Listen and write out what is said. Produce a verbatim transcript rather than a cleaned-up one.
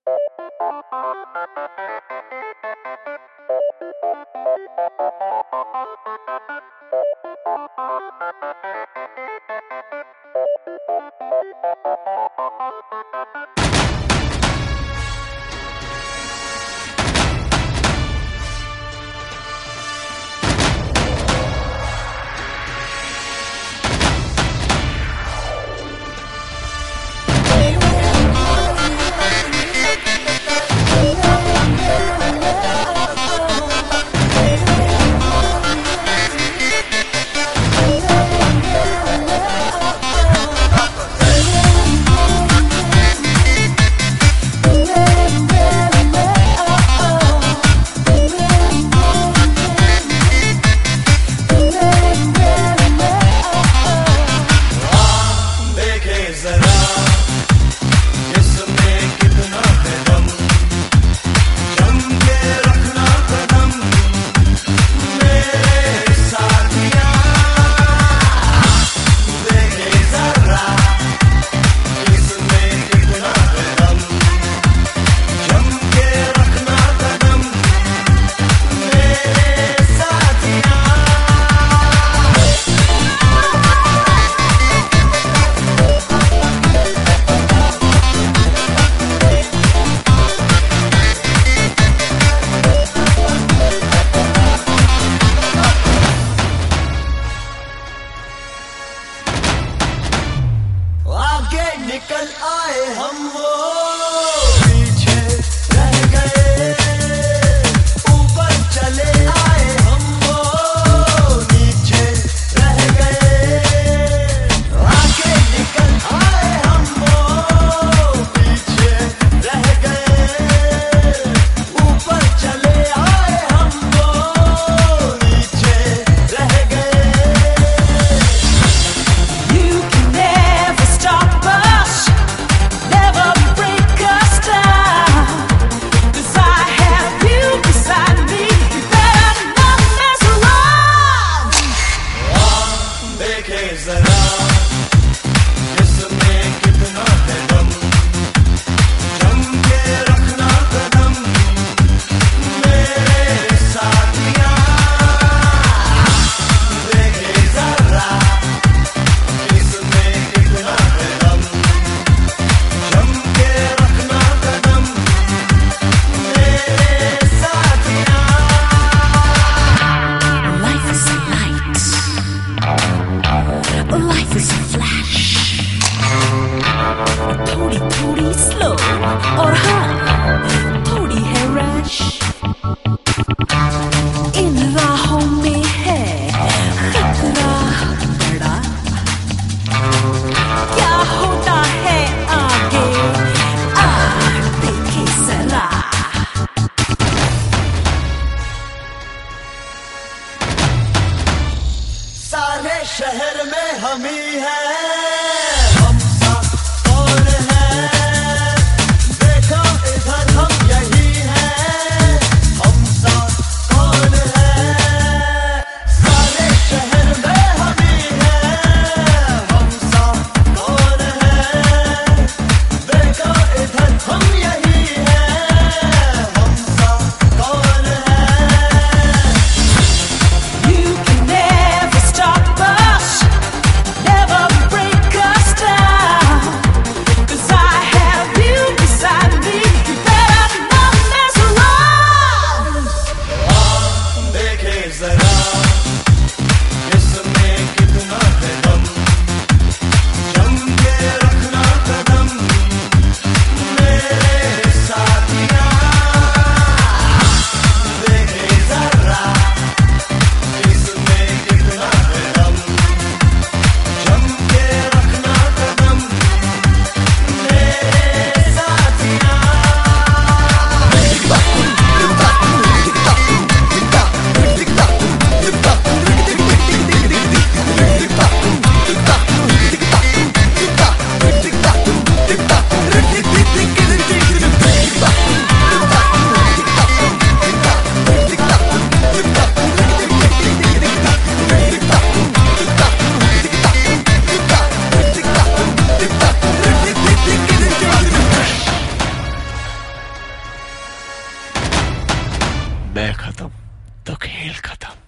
निकल आए हम वो पीछे रह गए, ऊपर चले आए हम वो नीचे रह गए। आगे निकल आए हम वो पीछे रह गए, ऊपर चले आए हम वो नीचे रह गए। You can never stop us, never break us down, 'cause I have you beside me, you better not mess around. देखे जरा इसमें कितना है दम, जम के रखना कदम मेरे साथिया। देखे जरा इसमें कितना है दम, जम के रखना कदम मेरे साथिया। Life is a light, life is a flash, थोड़ी थोड़ी slow और हाँ थोड़ी है rush। इन राहों में है खतरा बड़ा, क्या होता है आगे आ देखे जरा। सारे शहर में हम ही हैं, हम सा कौन है देखो मैं खत्म तो खेल खत्म।